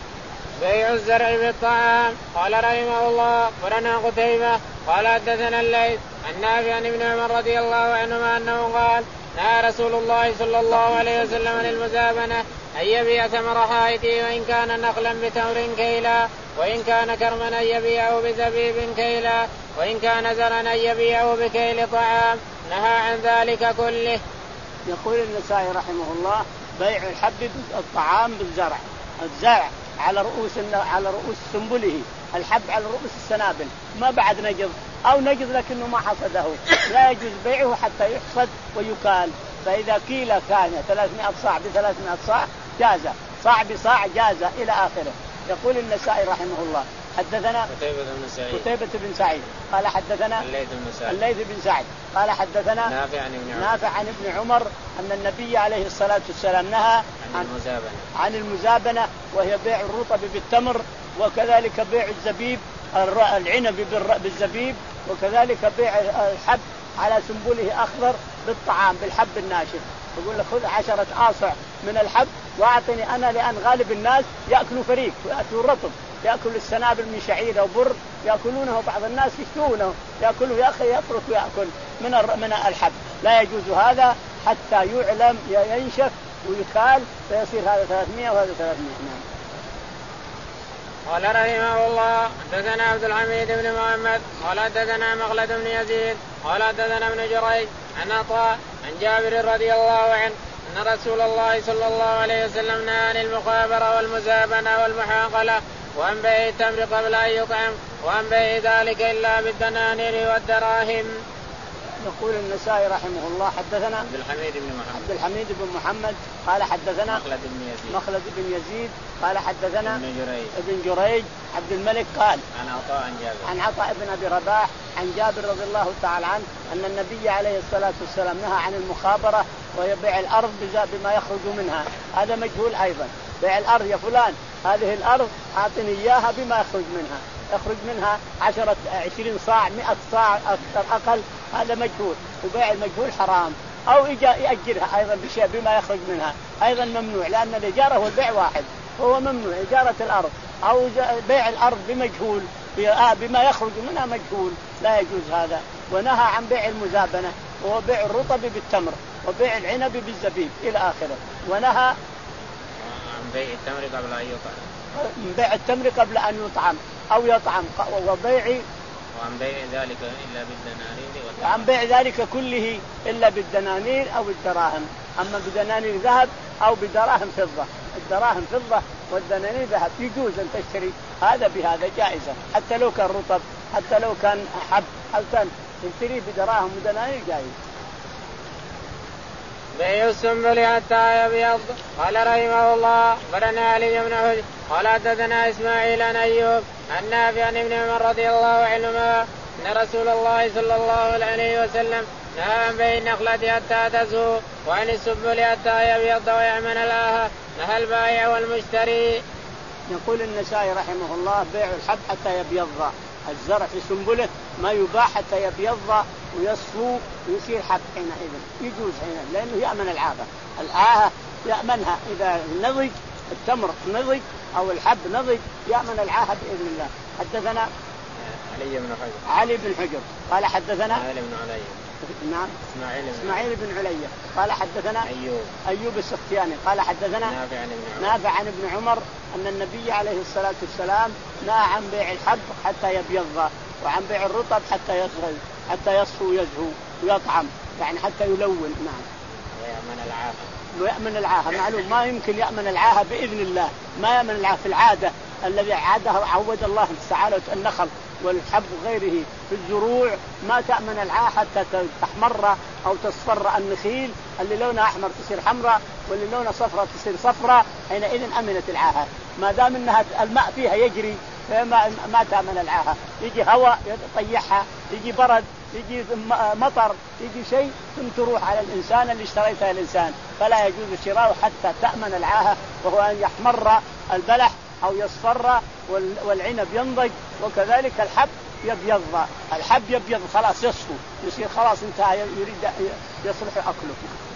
بيع الزرع بالطعام. قال رحمه الله ورنا قتيبة قال حدثنا الليث عن نافع عن ابن عمر رضي الله عنهما أنه قال نهى رسول الله صلى الله عليه وسلم عن المزابنة أن يبيع ثمر حائطه وإن كان نخلا بتمر كيلا وإن كان كرما أن يبيعه بزبيب كيلا وإن كان زرعا أن يبيعه بكيل طعام، نهى عن ذلك كله. يقول النسائي رحمه الله بيع الحب الطعام بالزرع، الزرع على رؤوس على رؤوس سنبله، الحب على رؤوس السنابل ما بعد نجض أو نجض لكنه ما حصده لا يجوز بيعه حتى يحصد ويكال. فإذا كيل كان ثلاثمائة صاع بثلاثمائة صاع جاز، صاع بصاع جاز إلى آخره. يقول النسائي رحمه الله حدثنا قتيبة بن سعيد قتيبة بن سعيد قال حدثنا الليث بن سعد الليث بن سعد قال حدثنا نافع عن ابن عمر نافع عن ابن عمر أن النبي عليه الصلاة والسلام نهى عن المزابنة عن المزابنة وهي بيع الرطب بالتمر وكذلك بيع الزبيب العنب بالزبيب وكذلك بيع الحب على سنبله أخضر بالطعام بالحب الناشف. يقول لك خذ عشرة آصع من الحب واعطني أنا، لأن غالب الناس يأكلوا فريق ويأكلوا الرطب، يأكل السنابل من شعير أو بر يأكلونه، بعض الناس يشتونه يأكله يا أخي يترك ويأكل من من الحب. لا يجوز هذا حتى يعلم ينشف ويكال فيصير هذا ثلاثمائة وهذا ثلاثمائة. نعم. قال رحمه الله حدثنا عبد الحميد بن محمد قال حدثنا مخلد بن يزيد قال حدثنا ابن جريج عن عطاء عن جابر رضي الله عنه أن رسول الله صلى الله عليه وسلم نهى عن المخابرة والمزابنة والمحاقلة وعن بيع التمر قبل أن يطعم وعن بيع ذلك إلا بالدنانير والدراهم. يقول النسائي رحمه الله حدثنا عبد الحميد بن محمد عبد الحميد بن محمد قال حدثنا مخلد بن يزيد مخلد بن يزيد قال حدثنا ابن جريج ابن جريج عبد الملك قال عن عطاء عن جابر عن عطاء بن أبي رباح عن جابر رضي الله تعالى عنه أن النبي عليه الصلاة والسلام نهى عن المخابرة وهي بيع الأرض بما يخرج منها. هذا مجهول أيضا. بيع الأرض يا فلان هذه الأرض أعطني إياها بما يخرج منها، يخرج منها عشرة عشرين صاع مئة صاع أكثر أقل، هذا مجهول، وبيع المجهول حرام. أو يأجرها أيضا بشيء بما يخرج منها أيضا ممنوع، لأن الإجارة والبيع واحد، هو ممنوع إجارة الأرض أو بيع الأرض بمجهول بما يخرج منها مجهول، لا يجوز هذا. ونهى عن بيع المزابنة وهو بيع الرطب بالتمر وبيع العنب بالزبيب إلى آخره. ونهى عن بيع التمر قبل أن يطعم، بيع التمر قبل أن يطعم أو يطعم، وبيع وعن بيع ذلك إلا بالدنانير، عن بيع ذلك كله إلا بالدنانير أو الدراهم. أما بدنانير ذهب أو بدراهم فضة، الدراهم فضة والدنانير ذهب يجوز أن تشتري هذا بهذا جائزة، حتى لو كان رطب حتى لو كان حب أو كان تشتري بدراهم ودنانير جائز. بيع السنبل حتى يبيض. قال رحمه الله أخبرنا علي بن حجر قال حدثنا إسماعيل عن أيوب عن نافع عن ابن عمر رضي الله عنهما أن رسول الله صلى الله عليه وسلم نهى عن بيع النخلة حتى تزهو وعن السنبل حتى يبيض ويعمن الآها، نهى البائع والمشتري. يقول النسائي رحمه الله بيع الحب حتى يبيض، الزرع في سنبله ما يباع حتى يبيض ويصفو ويصير حب، حينئذ يجوز حينئذ لأنه يأمن العاهة. العاهة يأمنها إذا نضج التمر نضج أو الحب نضج يأمن العاهة بإذن الله. حدثنا علي بن حجر علي بن حجر قال حدثنا علي بن علي نعم إسماعيل بن, إسماعيل بن علي قال حدثنا أيوب أيوب السختياني قال حدثنا نافع عن ابن عمر, نافع عن ابن عمر أن النبي عليه الصلاة والسلام نهى عن بيع الحب حتى يبيض وعن بيع الرطب حتى يصغر حتى يصفو ويزهو ويطعم، يعني حتى يلون. نعم. ويأمن العاهة ويأمن العاهة معلوم ما يمكن يأمن العاهة بإذن الله، ما يأمن العاهة في العادة الذي عادها عود الله تعالى النخل والحب وغيره في الزروع ما تأمن العاهة حتى تحمر أو تصفر النخيل اللي لونها أحمر تصير حمراء واللي لونها صفراء تصير صفراء، حينئذ أمنت العاهة. ما دام أنها الماء فيها يجري ما ما تأمن العاهة، يجي هواء يطيحها، يجي برد، يجي مطر، يجي شيء ثم تروح على الإنسان اللي اشتريتها الإنسان، فلا يجوز شراؤه حتى تأمن العاهة، وهو أن يحمر البلح أو يصفر والعنب ينضج، وكذلك الحب يبيض، الحب يبيض خلاص يصفو يصير خلاص انتهى يريد يصلح أكله.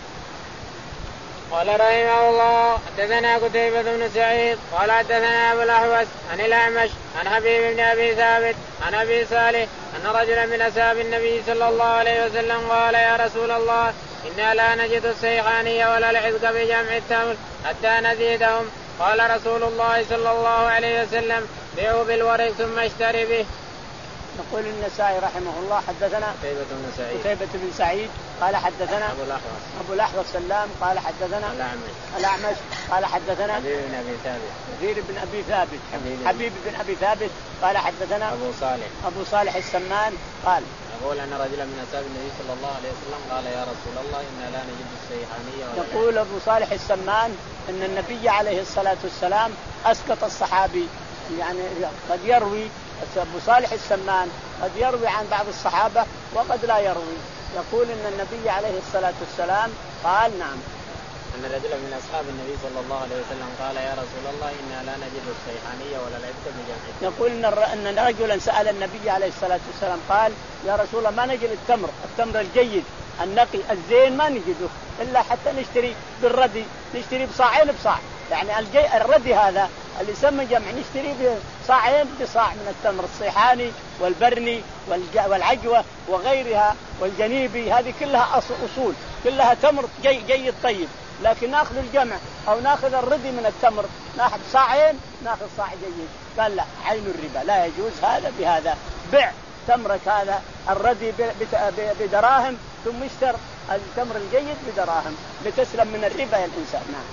قال رحمه الله حدثنا قتيبة بن سعيد قال حدثنا أبو الأحوص عن الأعمش عن حبيب بن أبي ثابت عن أبي صالح أن رجلا من أصحاب النبي صلى الله عليه وسلم قال يا رسول الله إنا لا نجد السيخانية ولا العذق بجمع التمر حتى نزيدهم. قال رسول الله صلى الله عليه وسلم بيعوا بالورق ثم اشتري به. يقول النسائي رحمه الله حدثنا قتيبة بن سعيد قتيبة بن سعيد قال حدثنا أبو الأحوص أبو الأحوص سلام قال حدثنا الأعمش الأعمش قال حدثنا حبيب بن أبي ثابت كثير بن أبي ثابت حبيب, حبيب بن أبي ثابت قال حدثنا أبو صالح أبو صالح السمان قال يقول أن رجلا من أصحاب النبي صلى الله عليه وسلم قال يا رسول الله إنا لا نجد السيحانية ولا يقول أبو صالح السمان إن النبي عليه الصلاة والسلام أسقط الصحابي، يعني قد يروي أبو صالح السمان قد يروي عن بعض الصحابة وقد لا يروي. يقول إن النبي عليه الصلاة والسلام قال نعم أن رجلا من أصحاب النبي صلى الله عليه وسلم قال يا رسول الله إنا لا نجد السيحانية ولا العذق بجمع. يقول إن إن رجلا سأل النبي عليه الصلاة والسلام قال يا رسول الله ما نجد التمر التمر الجيد النقي الزين ما نجده إلا حتى نشتري بالردي نشتري بصاعين بصاع، يعني الجي الردي هذا اللي يسمى جمع نشتري بصاعين بصاع من التمر الصيحاني والبرني والعجوة وغيرها والجنيبي، هذه كلها أصول كلها تمر جي جيد طيب، لكن ناخذ الجمع أو ناخذ الردي من التمر ناخذ صاعين ناخذ صاع جيد. قال لا عين الربا لا يجوز هذا بهذا، بع تمرك هذا الردي بدراهم ثم اشتر التمر الجيد بدراهم لتسلم من الربا يا الإنسان. نعم.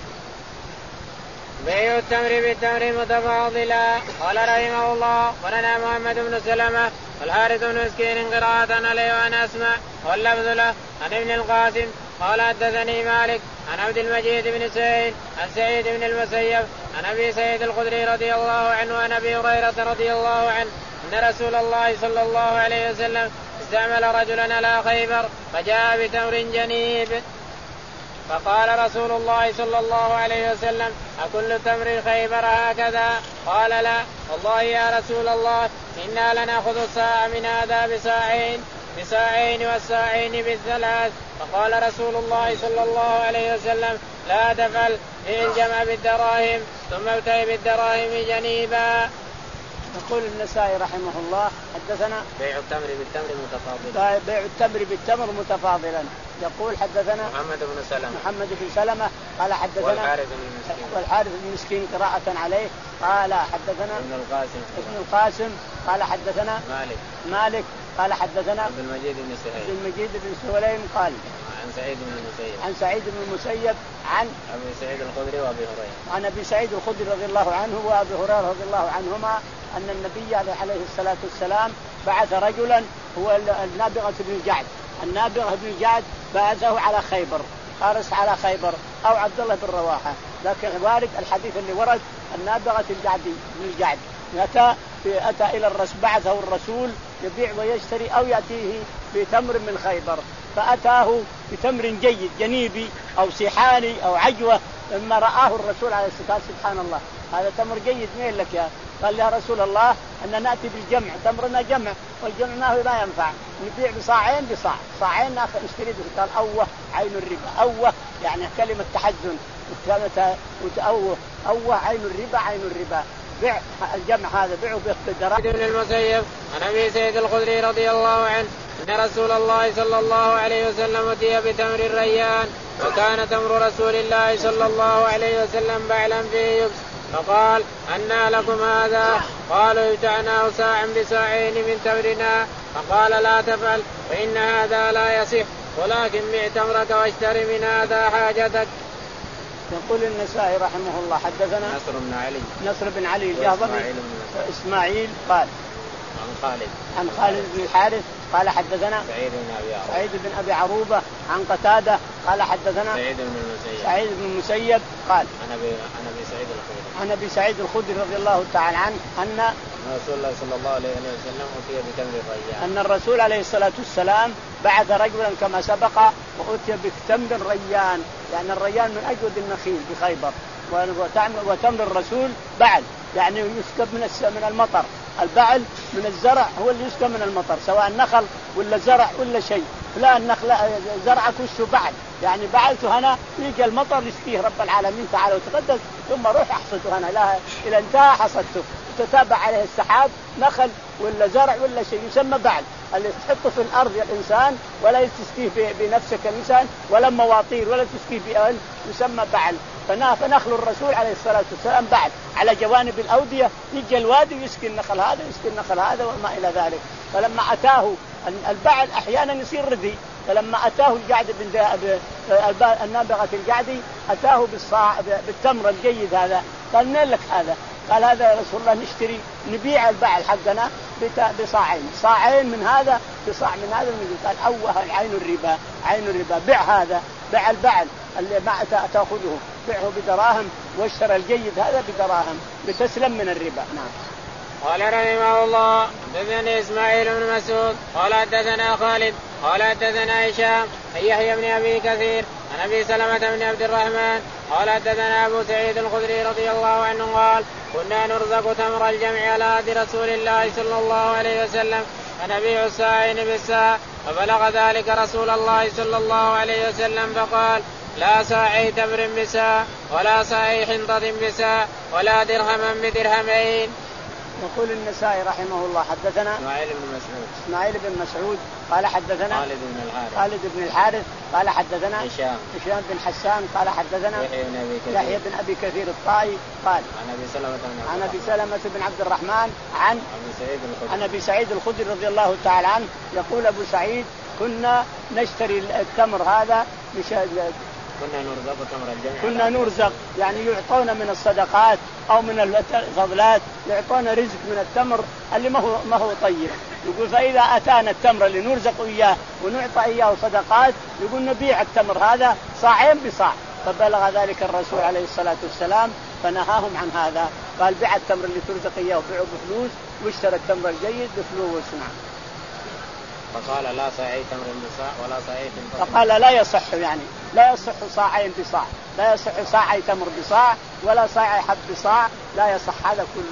بيع التمر بالتمر متفاضلا. قال رحمه الله ولنا محمد بن سلمة والحارث بن مسكين قراءة عليه وأنا أسمع واللفظ له عن ابن القاسم قال حدثني مالك عن عبد المجيد بن سعيد عن سعيد بن المسيب عن أبي سعيد الخدري رضي الله عنه وعن أبي هريرة رضي الله عنه أن رسول الله صلى الله عليه وسلم استعمل رجلا على خيبر فجاء بتمر جنيب فقال رسول الله صلى الله عليه وسلم أكل تمر خيبر هكذا؟ قال لا والله يا رسول الله إنا لنأخذ الصاع من هذا بساعين بساعين والساعين بالثلاث. فقال رسول الله صلى الله عليه وسلم لا تفعل في الجمع بالدراهم ثم ابتئ بالدراهم جنيبا. يقول النسائي رحمه الله حدثنا بيع التمر بالتمر متفاضلا بيع التمر بالتمر متفاضلا. يقول حدثنا محمد بن سلمة محمد بن سلمة قال حدثنا والحارث بن المسكين والحارث بن المسكين قراءة عليه قال حدثنا ابن القاسم ابن القاسم قال حدثنا مالك مالك قال حدثنا عبد المجيد بن سهيل عبد المجيد بن سهيل قال عن سعيد بن المسيب عن سعيد بن المسيب عن ابي سعيد الخدري وابي هريره عن ابي سعيد الخدري رضي الله عنه وابي هريره رضي الله عنهما ان النبي عليه الصلاه والسلام بعث رجلا هو النابغة بن الجعد النابغة بن الجعد بعثه على خيبر حارس على خيبر او عبد الله بن رواحه، لكن وارد الحديث اللي ورد النابغة الجعدي بن الجعد أتى أتى إلى الرسول بعثه الرسول يبيع ويشتري أو يأتيه بتمر من خيبر، فأتاه بتمر جيد جنيبي أو سيحاني أو عجوة. لما رآه الرسول عليه الصلاة والسلام سبحان الله هذا تمر جيد مين لك يا؟ قال يا رسول الله أن نأتي بالجمع تمرنا جمع والجمع لا ينفع نبيع بصاعين بصاع صاعين ناخذ نشتري به. قال أوه عين الربا أوه يعني كلمة تحزن أوه أوه عين الربا عين الربا بيع الجمع هذا بيعه بالدراهم. ابن المسيب عن ابي سعيد الخدري رضي الله عنه ان رسول الله صلى الله عليه وسلم اتي بتمر الريان وكان تمر رسول الله صلى الله عليه وسلم بعلا فيه يبس فقال أنى لكم هذا؟ قالوا ابتعناه ساعا بساعين من تمرنا. فقال لا تفعل فإن هذا لا يصح ولكن بع تمرك واشتري من هذا حاجتك. يقول النسائي رحمه الله حدثنا نصر بن علي نصر بن علي الجهضمي إسماعيل قال عن خالد عن خالد بن الحارث قال حدثنا سعيد بن أبي عروبة سعيد بن أبي عروبة عن قتادة قال حدثنا سعيد بن المسيب سعيد بن المسيب قال عن أبي عن أبي سعيد الخدري عن أبي سعيد الخدري رضي الله تعالى عنه أن رسول الله صلى الله عليه وسلم أتي بتمر الريان أن الرسول عليه الصلاة والسلام بعث رجلا كما سبق وأتي بتمر ريان، يعني الريان من أجود النخيل بخيبر وتمر الرسول بعل يعني يسكب من من المطر. البعل من الزرع هو اللي يسكب من المطر سواء نخل ولا زرع ولا شيء، لا النخل زرعك وشه بعل يعني بعلته هنا يجي المطر يسقيه رب العالمين تعالى وتقدس ثم روح احصده هنا لا الى انتهى حصدته تتابع عليه السحاب نخل ولا زرع ولا شيء يسمى بعل اللي تحطه في الارض يا الانسان ولا تسقيه بنفسك الانسان ولا مواطير ولا تسقيه بأهل يسمى بعل. فنخل الرسول عليه الصلاة والسلام بعد على جوانب الأودية يجي الوادي ويسقي النخل هذا يسقي النخل هذا وما إلى ذلك. فلما أتاه البعل أحيانا يصير ردي، فلما أتاه الجعد بن النابغة الجعدي أتاه بالصاع بالتمر الجيد هذا قال منين لك هذا؟ قال هذا يا رسول الله نشتري نبيع البعل حقنا بصاعين صاعين من هذا بصاع من هذا. قال أوه عين الربا عين الربا بيع هذا بيع البعل اللي ما تأخذه بيعه بدراهم واشترى الجيد هذا بدراهم بتسلم من الربا. نعم. قال رحمه الله حدثنا إسماعيل بن مسعود قال حدثنا خالد قال حدثنا هشام عن يحيى بن أبي كثير عن أبي سلمة بن عبد الرحمن قال حدثنا أبو سعيد الخدري رضي الله عنه قال كنا نرزق تمر الجمع على عهد رسول الله صلى الله عليه وسلم فنبيع الساعين بالساع فبلغ ذلك رسول الله صلى الله عليه وسلم فقال لا ساعي تمر بساع ولا ساعي حنطة بساع ولا درهما بدرهمين. يقول النسائي رحمه الله حدثنا إسماعيل بن مسعود إسماعيل بن مسعود قال حدثنا خالد بن الحارث خالد بن الحارث قال حدثنا هشام هشام بن حسان قال حدثنا يحيى بن أبي كثير يحيى بن أبي كثير الطائي قال عن أبي سلمة بن عن أبي سلمة بن عبد الرحمن عن أبي سعيد الخدري عن أبي سعيد الخدري رضي الله تعالى عنه يقول أبو سعيد كنا نشتري التمر هذا كنا نرزق تمر الجمع كنا نرزق يعني يعطونا من الصدقات أو من الفضلات يعطونا رزق من التمر اللي ما هو ما هو طيب. يقول فإذا أتانا التمر اللي نرزق إياه ونعطى إياه صدقات يقول نبيع التمر هذا صاعين بصاع. فبلغ ذلك الرسول عليه الصلاة والسلام فنهاهم عن هذا قال بيع التمر اللي ترزق إياه وبيعه بفلوس واشترى التمر الجيد بفلوس. نعم. فقال لا صاعي تمر بصاع ولا صاعي تمر. فقال لا يصح يعني لا يصح صاعين بصاع لا يصح صاعي تمر بصاع ولا صاعي حب بصاع لا يصح هذا كله.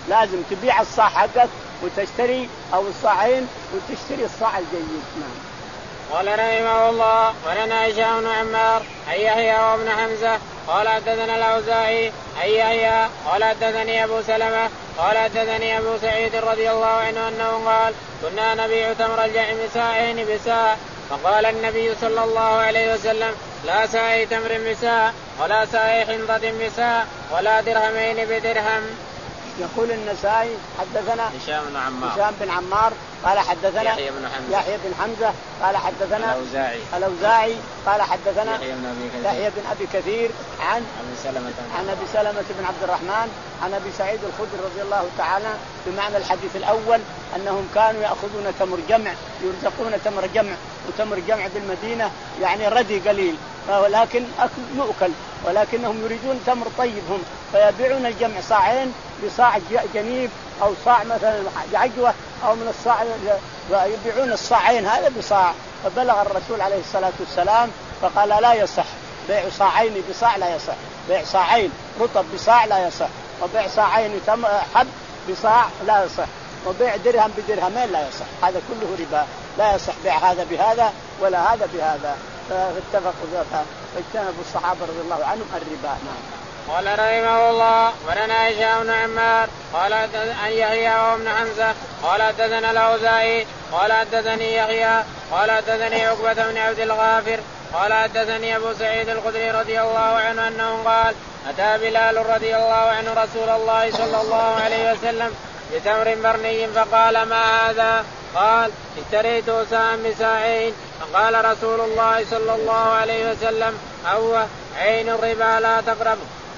لازم تبيع الصاع حقك وتشتري أو الصاعين وتشتري الصاع الجيد. نعم. قال رحمه الله ولنا هشام بن عمار أن يحيى وابن حمزة قال حدثنا الأوزاعي أن يحيى قال حدثني أبو سلمة قال حدثني أبو سعيد رضي الله عنه أنه قال كنا نبيع تمر الجعم ساعين بساع فقال النبي صلى الله عليه وسلم لا ساعي تمر بساع ولا ساعي حنطة بساع ولا درهمين بدرهم. يقول النسائي حدثنا هشام بن عمار هشام بن عمار قال حدثنا يحيى بن حمزة يحيى بن حمزة قال حدثنا الأوزاعي الأوزاعي قال حدثنا يحيى بن أبي كثير يحيى بن أبي كثير عن أبي سلمة عن أبي سلمة بن عبد الرحمن عن أبي سعيد الخدري رضي الله تعالى بمعنى الحديث الأول أنهم كانوا يأخذون تمر جمع يرزقون تمر جمع وتمر جمع بالمدينة يعني ردي قليل ولكن أكل يؤكل ولكنهم يريدون تمر طيب هم فيبيعون الجمع صاعين بصاع جنيب أو صاع مثلا عجوة أو من الصاع يبيعون الصاعين هذا بصاع. فبلغ الرسول عليه الصلاة والسلام فقال لا يصح بيع صاعين بصاع لا يصح بيع صاعين رطب بصاع لا يصح وبيع صاعين حب بصاع لا يصح وبيع درهم بدرهمين لا يصح هذا كله ربا لا يصح بيع هذا بهذا ولا هذا بهذا. فاتفقوا ذلك واجتنبوا الصحابة رضي الله عنهم الربا. نعم. قال رحمه الله ولنا هشام بن عمار قال عن يحيى وابن حمزة قال حدثنا الأوزاعي قال حدثني يحيى قال حدثني عقبة بن عبد الغافر قال حدثني أبو سعيد الخدري رضي الله عنه أنه قال أتى بلال رضي الله عنه رسول الله صلى الله عليه وسلم بتمر برني فقال ما هذا؟ قال اشتريته ساعا بساعين. فقال رسول الله صلى الله عليه وسلم أوه عين الربا لا تقرب.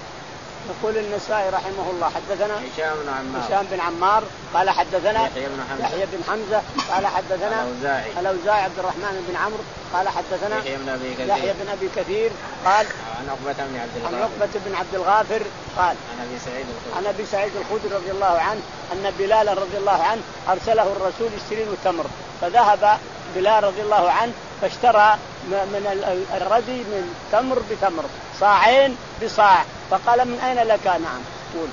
يقول النسائي رحمه الله حدثنا هشام بن عمار هشام بن عمار قال حدثنا يحيى بن حمزة يحيى بن حمزة قال حدثنا الأوزاعي الأوزاعي عبد الرحمن بن عمرو قال حدثنا يحيى بن أبي كثير يحيى بن أبي كثير قال عن عقبة بن عبد عن الغافر عقبة بن عبد الغافر قال عن أبي سعيد الخدري عن أبي سعيد الخدري رضي الله عنه أن بلال رضي الله عنه أرسله الرسول يشتري له تمر فذهب بلال رضي الله عنه فاشترى من الردي من تمر بتمر صاعين بصاع فقال من أين لك؟ نعم قول.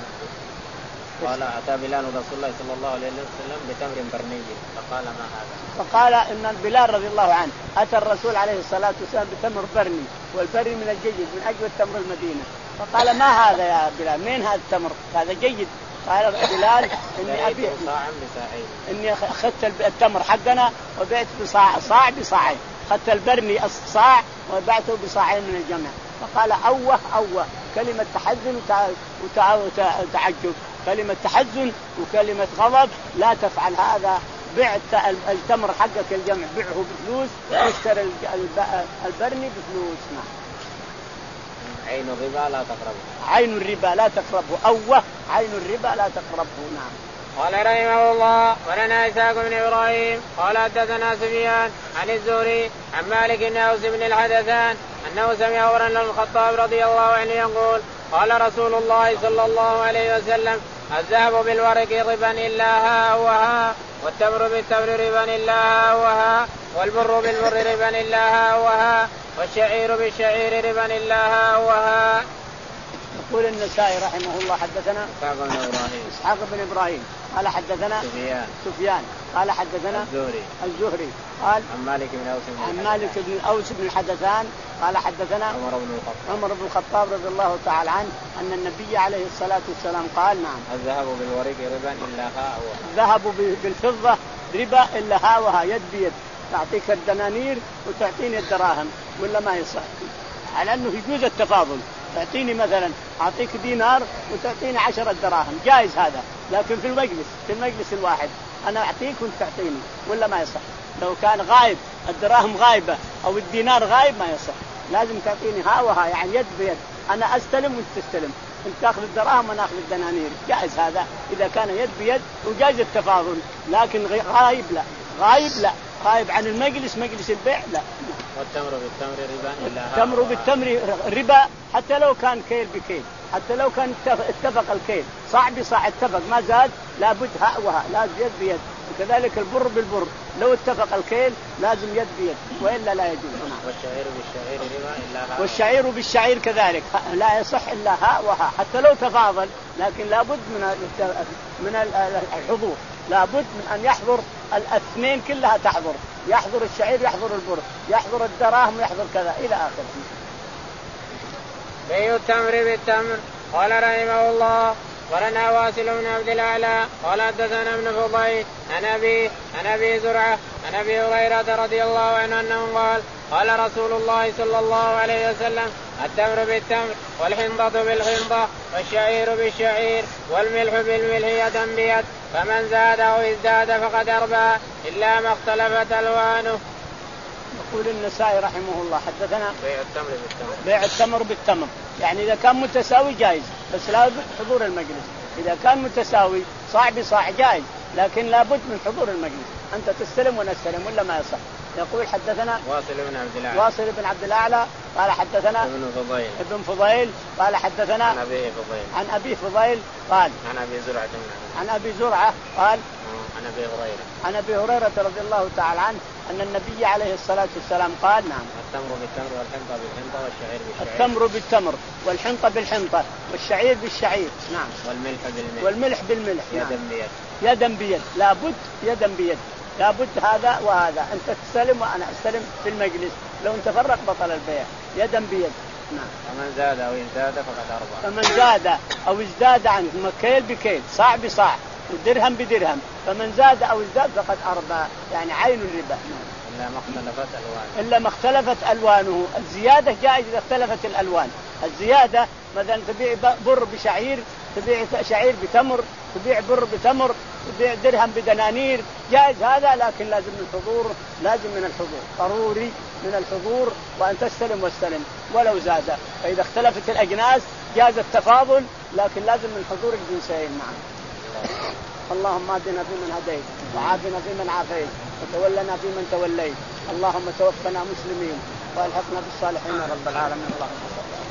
قال أتى بلال رسول الله صلى الله عليه وسلم بتمر برني فقال ما هذا؟ فقال إن بلال رضي الله عنه أتى الرسول عليه الصلاة والسلام بتمر برني والبرني من الجيد من أجود تمر المدينة فقال ما هذا يا بلال مين هذا التمر هذا جيد؟ قال بلال إني أبيع إني أخذت التمر حقنا وبعت بصاع صاع بصاعين أخذت البرني الصاع وبعته بصاعين من الجمع. فقال أوه أوه كلمة تحزن وتعجب كلمة تحزن وكلمة غضب لا تفعل هذا بعت التمر حقك الجمع بيعه بفلوس واشتري البرني بفلوس. عين الربا لا تقربه عين الربا لا تقربه أوه عين الربا لا تقربه. نعم. قال رحمه الله ولنا إسحاق بن إبراهيم قال حدثنا سفيان عن الزهري عن مالك بن أوس بن الحدثان أنه سمع عمر بن الخطاب رضي الله عنه يقول قال رسول الله صلى الله عليه وسلم الذهب بالورق ربا إلا ها وها والتمر بالتمر ربا إلا ها وها والبر بالبر ربا إلا ها وها والشعير بالشعير ربا إلا ها وها. يقول النسائي رحمه الله حدثنا إسحاق بن إبراهيم إسحاق بن إبراهيم قال حدثنا سفيان سفيان قال حدثنا الزهري الزهري قال عن مالك بن أوس عن مالك بن أوس بن الحدثان قال حدثنا عمر بن الخطاب عمر بن الخطاب رضي الله تعالى عنه أن النبي عليه الصلاة والسلام قال نعم الذهب بالورق ربا إلا ها وها الذهب بالفضة ربا إلا ها وها يد بيد تعطيك الدنانير وتعطيني الدراهم ولا ما يصح على أنه يجوز التفاضل تعطيني مثلا أعطيك دينار وتعطيني عشرة دراهم جائز هذا لكن في المجلس في المجلس الواحد أنا أعطيك وأنت تعطيني ولا ما يصح. لو كان غايب الدراهم غايبة أو الدينار غايب ما يصح لازم تعطيني ها وها يعني يد بيد أنا أستلم وأنت تستلم أنت تأخذ الدراهم وأنا أخذ الدنانير جائز هذا إذا كان يد بيد وجائز التفاضل لكن غايب لا غايب لا غايب عن المجلس مجلس البيع لا. والتمر بالتمر ربا إلا التمر بالتمر ربا حتى لو كان كيل بكيل حتى لو كان اتفق الكيل صاع بصاع اتفق ما زاد لابد ها وها لازم يد بيد وكذلك البر بالبر لو اتفق الكيل لازم يد بيد وإلا لا يجوز. والشعير بالشعير ربا إلا هاء. والشعير بالشعير كذلك لا يصح إلا هاء وهاء حتى لو تفاضل، لكن لابد من من الحضور، لابد من أن يحضر الاثنين كلها تحضر، يحضر الشعير يحضر البر، يحضر الدراهم يحضر كذا إلى آخره. بيع التمر بالتمر. قال رحمه الله ورنا واصل بن عبد الأعلى قال حدثنا ابن فضيل عن أبي عن أبي زرعة عن أبي هريرة رضي الله عنه أنه قال قال رسول الله صلى الله عليه وسلم التمر بالتمر والحنطة بالحنطة والشعير بالشعير والملح بالملح يدا بيد فمن زاد أو ازداد فقد أربى إلا ما اختلفت ألوانه. يقول النسائي رحمه الله حدثنا بيع التمر بالتمر. بيع التمر بالتمر يعني إذا كان متساوي جائز بس لابد حضور المجلس. إذا كان متساوي صاع بصاع جائز لكن لابد من حضور المجلس، أنت تستلم ونستلم ولا ما يصح. يقول حدثنا واصل بن عبد الأعلى واصل بن عبد الأعلى قال حدثنا ابن فضيل ابن فضيل قال حدثنا عن أبي فضيل عن أبي فضيل قال عن أبي زرعة عن أبي زرعة قال عن أبي هريرة عن أبي هريرة رضي الله تعالى عنه أن النبي عليه الصلاة والسلام قال نعم التمر بالتمر والحنطة بالحنطة والشعير بالشعير. التمر بالتمر والحنطة بالحنطة والشعير بالشعير نعم. والملح بالملح والملح بالملح يدا نعم. بيد يدا بيد لابد يدا بيد لابد هذا وهذا، أنت تستلم وأنا أستلم في المجلس، لو تفرق بطل البيع يدا بيد نعم. فمن زاد أو ازداد فقد أربى. فمن زاد أو ازداد عنه كيل بكيل صاع بصاع ودرهم بدرهم فمن زاد أو ازداد فقد أربى يعني عين الربا. إلا ما اختلفت ألوانه. إلا ما اختلفت ألوانه. الزيادة جائز إذا اختلفت الألوان. الزيادة مثلا تبيع بر بشعير، تبيع شعير بتمر، تبيع بر بتمر، تبيع درهم بدنانير، جائز هذا، لكن لازم من الحضور، لازم من الحضور ضروري من الحضور وأن تستلم واستلم ولو زاد. فإذا اختلفت الأجناس جاز التفاضل لكن لازم من حضور الجنسين معا. اللهم اهدنا فيمن هديت وعافنا فيمن عافيت وتولنا فيمن توليت، اللهم توفنا مسلمين والحقنا بالصالحين رب العالمين. اللهم صل